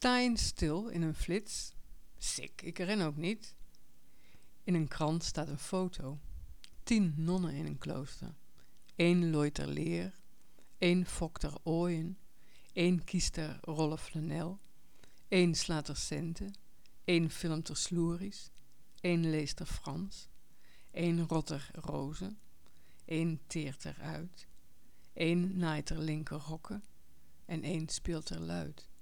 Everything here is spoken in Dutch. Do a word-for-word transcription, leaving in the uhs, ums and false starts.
sta eens stil in een flits. Sik, ik ren ook niet. In een krant staat een foto. Tien nonnen in een klooster. Eén looit er leer. Eén fokt er ooien. Eén kiest er rollen flanel. Eén slaat er centen. Eén filmt er sloeries. Eén leest er Frans. Eén rot er rozen. Eén teert er uit. Eén naait er linker rokken. En één speelt er luid.